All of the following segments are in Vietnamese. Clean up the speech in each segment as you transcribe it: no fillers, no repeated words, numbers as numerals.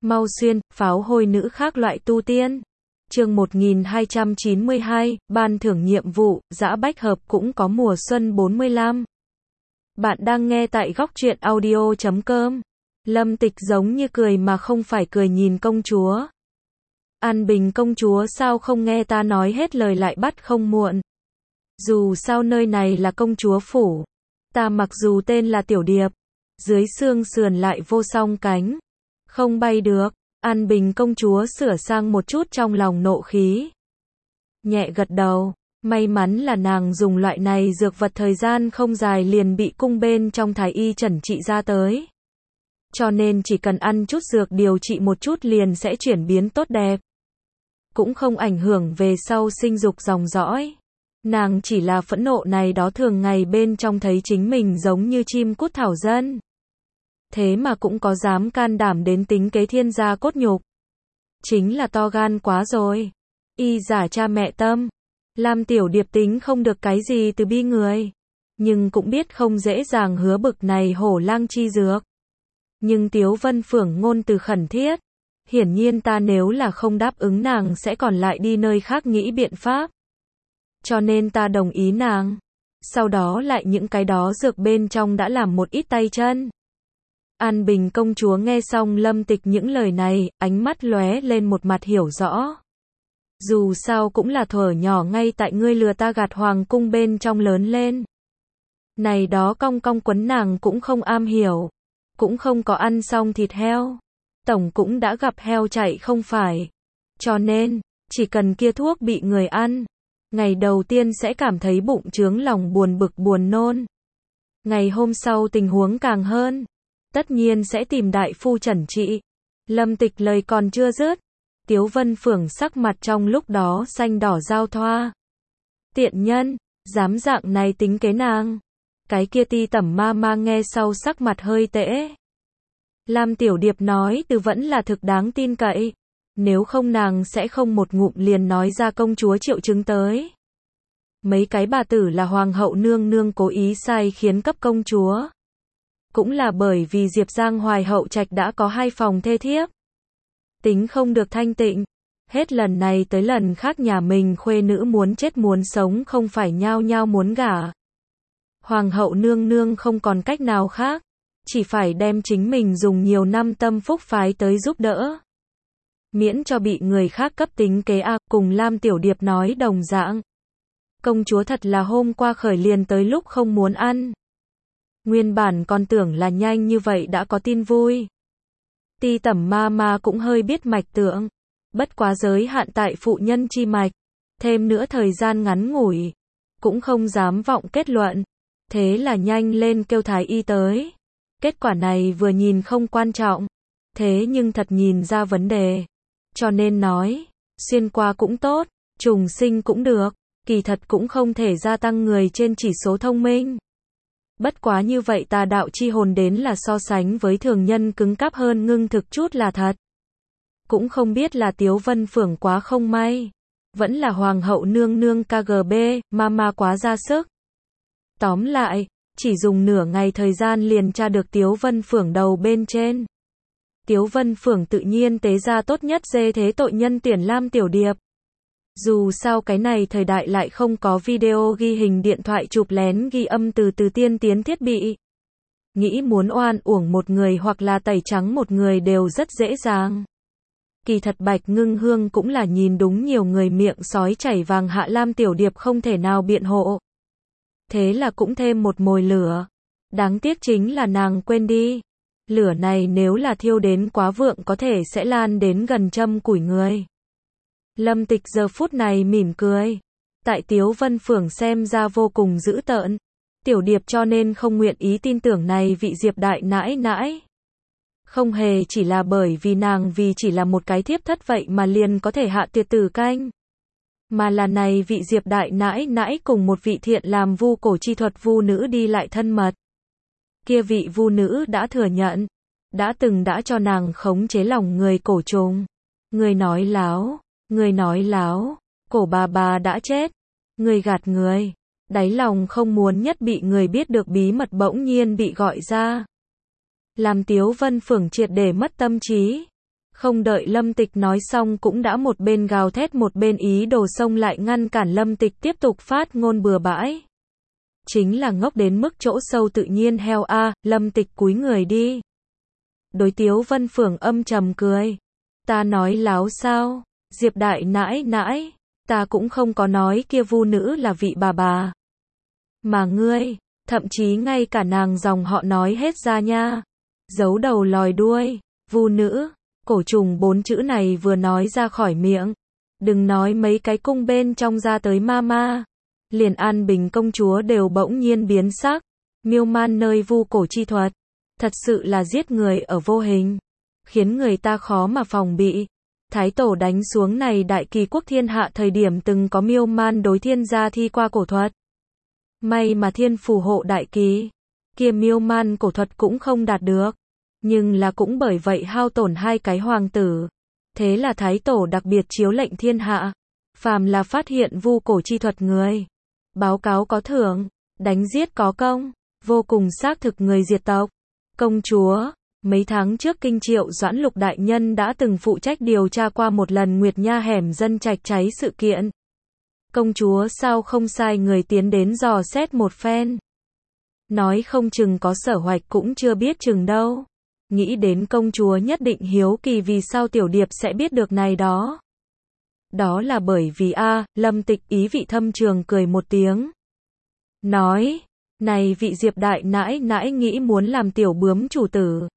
Mau xuyên, pháo hôi nữ khác loại tu tiên. Chương 1292, ban thưởng nhiệm vụ, dã bách hợp cũng có mùa xuân 45. Bạn đang nghe tại góc truyện audio.com. Lâm Tịch giống như cười mà không phải cười nhìn công chúa. An Bình công chúa sao không nghe ta nói hết lời lại bắt không muộn. Dù sao nơi này là công chúa phủ. Ta mặc dù tên là Tiểu Điệp. Dưới xương sườn lại vô song cánh. Không bay được. An Bình công chúa sửa sang một chút trong lòng nộ khí. Nhẹ gật đầu. May mắn là nàng dùng loại này dược vật thời gian không dài liền bị cung bên trong thái y chẩn trị ra tới. Cho nên chỉ cần ăn chút dược điều trị một chút liền sẽ chuyển biến tốt đẹp. Cũng không ảnh hưởng về sau sinh dục dòng dõi. Nàng chỉ là phẫn nộ này đó thường ngày bên trong thấy chính mình giống như chim cút thảo dân. Thế mà cũng có dám can đảm đến tính kế thiên gia cốt nhục. Chính là to gan quá rồi. Y giả cha mẹ tâm. Lam Tiểu Điệp tính không được cái gì từ bi người. Nhưng cũng biết không dễ dàng hứa bực này hổ lang chi dược. Nhưng Tiếu Vân Phượng ngôn từ khẩn thiết. Hiển nhiên ta nếu là không đáp ứng nàng sẽ còn lại đi nơi khác nghĩ biện pháp. Cho nên ta đồng ý nàng. Sau đó lại những cái đó dược bên trong đã làm một ít tay chân. An Bình công chúa nghe xong Lâm Tịch những lời này, ánh mắt lóe lên một mặt hiểu rõ. Dù sao cũng là thuở nhỏ ngay tại ngươi lừa ta gạt hoàng cung bên trong lớn lên. Này đó cong cong quấn nàng cũng không am hiểu. Cũng không có ăn xong thịt heo. Tổng cũng đã gặp heo chạy không phải. Cho nên, chỉ cần kia thuốc bị người ăn. Ngày đầu tiên sẽ cảm thấy bụng chướng lòng buồn bực buồn nôn. Ngày hôm sau tình huống càng hơn. Tất nhiên sẽ tìm đại phu chẩn trị. Lâm Tịch lời còn chưa dứt. Tiếu Vân Phượng sắc mặt trong lúc đó xanh đỏ giao thoa. Tiện nhân, dám dạng này tính kế nàng. Cái kia Ti Tẩm ma ma nghe sau sắc mặt hơi tễ. Lam Tiểu Điệp nói từ vẫn là thực đáng tin cậy. Nếu không nàng sẽ không một ngụm liền nói ra công chúa triệu chứng tới. Mấy cái bà tử là hoàng hậu nương nương cố ý sai khiến cấp công chúa. Cũng là bởi vì Diệp Giang Hoài hậu trạch đã có 2 phòng thê thiếp. Tính không được thanh tịnh. Hết lần này tới lần khác nhà mình khuê nữ muốn chết muốn sống không phải nhao nhao muốn gả. Hoàng hậu nương nương không còn cách nào khác. Chỉ phải đem chính mình dùng nhiều năm tâm phúc phái tới giúp đỡ. Miễn cho bị người khác cấp tính kế cùng Lam Tiểu Điệp nói đồng dạng. Công chúa thật là hôm qua khởi liền tới lúc không muốn ăn. Nguyên bản còn tưởng là nhanh như vậy đã có tin vui. Ti Tẩm ma ma cũng hơi biết mạch tượng. Bất quá giới hạn tại phụ nhân chi mạch. Thêm nữa thời gian ngắn ngủi. Cũng không dám vọng kết luận. Thế là nhanh lên kêu thái y tới. Kết quả này vừa nhìn không quan trọng. Thế nhưng thật nhìn ra vấn đề. Cho nên nói, xuyên qua cũng tốt, trùng sinh cũng được. Kỳ thật cũng không thể gia tăng người trên chỉ số thông minh. Bất quá như vậy tà đạo chi hồn đến là so sánh với thường nhân cứng cáp hơn ngưng thực chút là thật. Cũng không biết là Tiếu Vân Phượng quá không may. Vẫn là hoàng hậu nương nương KGB, mama quá ra sức. Tóm lại, chỉ dùng nửa ngày thời gian liền tra được Tiếu Vân Phượng đầu bên trên. Tiếu Vân Phượng tự nhiên tế ra tốt nhất dê thế tội nhân tuyển Lam Tiểu Điệp. Dù sao cái này thời đại lại không có video ghi hình điện thoại chụp lén ghi âm từ tiên tiến thiết bị. Nghĩ muốn oan uổng một người hoặc là tẩy trắng một người đều rất dễ dàng. Kỳ thật Bạch Ngưng Hương cũng là nhìn đúng nhiều người miệng sói chảy vàng hạ Lam Tiểu Điệp không thể nào biện hộ. Thế là cũng thêm một mồi lửa. Đáng tiếc chính là nàng quên đi. Lửa này nếu là thiêu đến quá vượng có thể sẽ lan đến gần châm củi người. Lâm Tịch giờ phút này mỉm cười. Tại Tiếu Vân Phượng xem ra vô cùng dữ tợn. Tiểu Điệp cho nên không nguyện ý tin tưởng này vị Diệp đại nãi nãi. Không hề chỉ là bởi vì nàng vì chỉ là một cái thiếp thất vậy mà liền có thể hạ tiệt tử canh. Mà là này vị Diệp đại nãi nãi cùng một vị thiện làm vu cổ chi thuật vu nữ đi lại thân mật. Kia vị vu nữ đã thừa nhận. Đã từng đã cho nàng khống chế lòng người cổ trùng. Người nói láo. Người nói láo, cổ bà đã chết. Người gạt người. Đáy lòng không muốn nhất bị người biết được bí mật bỗng nhiên bị gọi ra. Làm Tiếu Vân Phượng triệt để mất tâm trí. Không đợi Lâm Tịch nói xong cũng đã một bên gào thét một bên ý đồ xông lại ngăn cản Lâm Tịch tiếp tục phát ngôn bừa bãi. Chính là ngốc đến mức chỗ sâu tự nhiên heo a. Lâm Tịch cúi người đi. Đối Tiếu Vân Phượng âm trầm cười. Ta nói láo sao? Diệp đại nãi nãi, ta cũng không có nói kia Vu nữ là vị bà. Mà ngươi, thậm chí ngay cả nàng dòng họ nói hết ra nha. Giấu đầu lòi đuôi, Vu nữ, cổ trùng 4 chữ này vừa nói ra khỏi miệng. Đừng nói mấy cái cung bên trong ra tới ma. Liền An Bình công chúa đều bỗng nhiên biến sắc. Miêu man nơi vu cổ chi thuật. Thật sự là giết người ở vô hình. Khiến người ta khó mà phòng bị. Thái tổ đánh xuống này đại kỳ quốc thiên hạ thời điểm từng có miêu man đối thiên gia thi qua cổ thuật. May mà thiên phù hộ đại kỳ. Kia miêu man cổ thuật cũng không đạt được. Nhưng là cũng bởi vậy hao tổn 2 cái hoàng tử. Thế là thái tổ đặc biệt chiếu lệnh thiên hạ. Phàm là phát hiện vu cổ chi thuật người. Báo cáo có thưởng. Đánh giết có công. Vô cùng xác thực người diệt tộc. Công chúa. Mấy tháng trước Kinh Triệu Doãn Lục đại nhân đã từng phụ trách điều tra qua một lần Nguyệt Nha hẻm dân trạch cháy sự kiện. Công chúa sao không sai người tiến đến dò xét một phen. Nói không chừng có sở hoạch cũng chưa biết chừng đâu. Nghĩ đến công chúa nhất định hiếu kỳ vì sao Tiểu Điệp sẽ biết được này đó. Đó là bởi vì Lâm Tịch ý vị thâm trường cười một tiếng. Nói, này vị Diệp đại nãi nãi nghĩ muốn làm tiểu bướm chủ tử.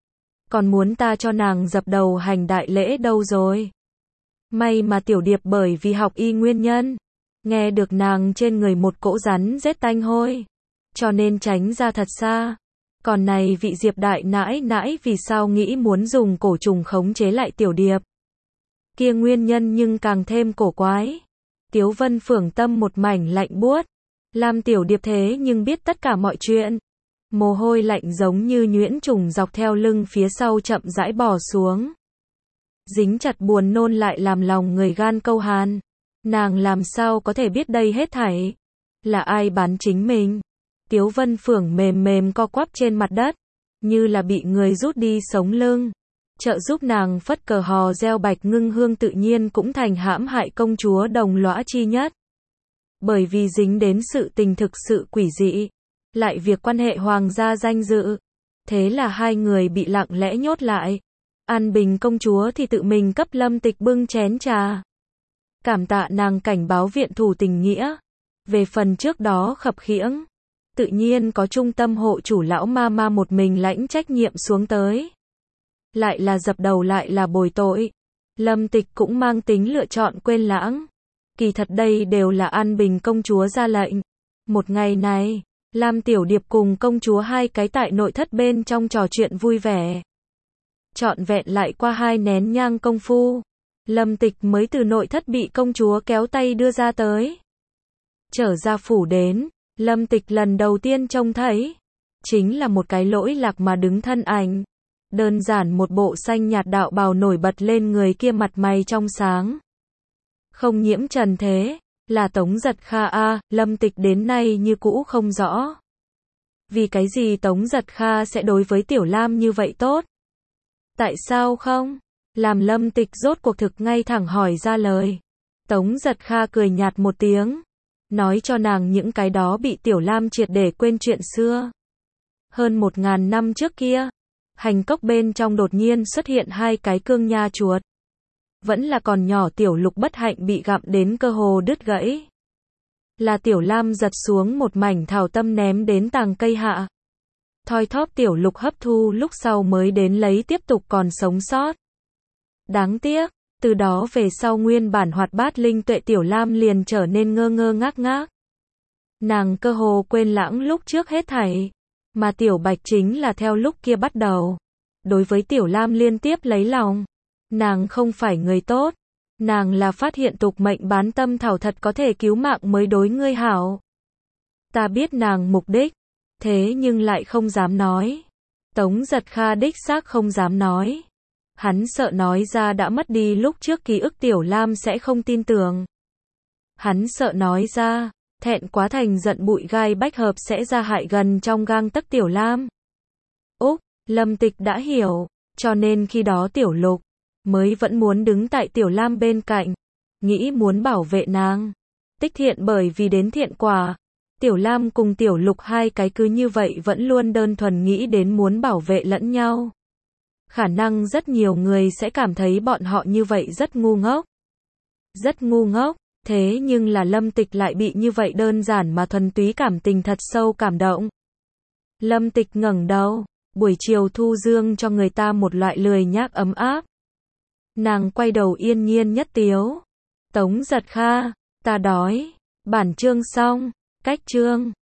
Còn muốn ta cho nàng dập đầu hành đại lễ đâu rồi. May mà Tiểu Điệp bởi vì học y nguyên nhân. Nghe được nàng trên người một cỗ rắn rết tanh hôi. Cho nên tránh ra thật xa. Còn này vị Diệp đại nãi nãi vì sao nghĩ muốn dùng cổ trùng khống chế lại Tiểu Điệp. Kia nguyên nhân nhưng càng thêm cổ quái. Tiếu Vân Phượng tâm một mảnh lạnh buốt. Làm Tiểu Điệp thế nhưng biết tất cả mọi chuyện. Mồ hôi lạnh giống như nhuyễn trùng dọc theo lưng phía sau chậm rãi bò xuống. Dính chặt buồn nôn lại làm lòng người gan câu hàn. Nàng làm sao có thể biết đây hết thảy? Là ai bán chính mình? Tiếu Vân Phượng mềm co quắp trên mặt đất. Như là bị người rút đi sống lưng. Trợ giúp nàng phất cờ hò reo Bạch Ngưng Hương tự nhiên cũng thành hãm hại công chúa đồng lõa chi nhất. Bởi vì dính đến sự tình thực sự quỷ dị. Lại việc quan hệ hoàng gia danh dự. Thế là 2 người bị lặng lẽ nhốt lại. An Bình công chúa thì tự mình cấp Lâm Tịch bưng chén trà. Cảm tạ nàng cảnh báo viện thủ tình nghĩa. Về phần trước đó khập khiễng. Tự nhiên có trung tâm hộ chủ lão ma một mình lãnh trách nhiệm xuống tới. Lại là dập đầu lại là bồi tội. Lâm Tịch cũng mang tính lựa chọn quên lãng. Kỳ thật đây đều là An Bình công chúa ra lệnh. Một ngày này. Lam Tiểu Điệp cùng công chúa 2 cái tại nội thất bên trong trò chuyện vui vẻ. Trọn vẹn lại qua 2 nén nhang công phu. Lâm Tịch mới từ nội thất bị công chúa kéo tay đưa ra tới. Trở ra phủ đến, Lâm Tịch lần đầu tiên trông thấy. Chính là một cái lỗi lạc mà đứng thân ảnh. Đơn giản một bộ xanh nhạt đạo bào nổi bật lên người kia mặt mày trong sáng. Không nhiễm trần thế. Là Tống Giật Kha Lâm Tịch đến nay như cũ không rõ. Vì cái gì Tống Giật Kha sẽ đối với Tiểu Lam như vậy tốt? Tại sao không? Làm Lâm Tịch rốt cuộc thực ngay thẳng hỏi ra lời. Tống Giật Kha cười nhạt một tiếng. Nói cho nàng những cái đó bị Tiểu Lam triệt để quên chuyện xưa. Hơn 1000 năm trước kia, hành cốc bên trong đột nhiên xuất hiện 2 cái cương nha chuột. Vẫn là còn nhỏ Tiểu Lục bất hạnh bị gặm đến cơ hồ đứt gãy. Là Tiểu Lam giật xuống một mảnh thảo tâm ném đến tàng cây hạ. Thoi thóp Tiểu Lục hấp thu lúc sau mới đến lấy tiếp tục còn sống sót. Đáng tiếc, từ đó về sau nguyên bản hoạt bát linh tuệ Tiểu Lam liền trở nên ngơ ngác. Nàng cơ hồ quên lãng lúc trước hết thảy. Mà Tiểu Bạch chính là theo lúc kia bắt đầu. Đối với Tiểu Lam liên tiếp lấy lòng. Nàng không phải người tốt. Nàng là phát hiện tục mệnh bán tâm thảo thật có thể cứu mạng mới đối ngươi hảo. Ta biết nàng mục đích. Thế nhưng lại không dám nói. Tống Giật Kha đích xác không dám nói. Hắn sợ nói ra đã mất đi lúc trước ký ức Tiểu Lam sẽ không tin tưởng. Hắn sợ nói ra, thẹn quá thành giận bụi gai bách hợp sẽ ra hại gần trong gang tấc Tiểu Lam. Úc, Lâm Tịch đã hiểu, cho nên khi đó Tiểu Lục mới vẫn muốn đứng tại Tiểu Lam bên cạnh, nghĩ muốn bảo vệ nàng. Tích thiện bởi vì đến thiện quả. Tiểu Lam cùng Tiểu Lục hai cái cứ như vậy vẫn luôn đơn thuần nghĩ đến muốn bảo vệ lẫn nhau. Khả năng rất nhiều người sẽ cảm thấy bọn họ như vậy rất ngu ngốc. Rất ngu ngốc, thế nhưng là Lâm Tịch lại bị như vậy đơn giản mà thuần túy cảm tình thật sâu cảm động. Lâm Tịch ngẩng đầu, buổi chiều thu dương cho người ta một loại lười nhác ấm áp. Nàng quay đầu yên nhiên nhất tiếu. Tống Giật Kha, ta đói. Bản chương xong, cách chương.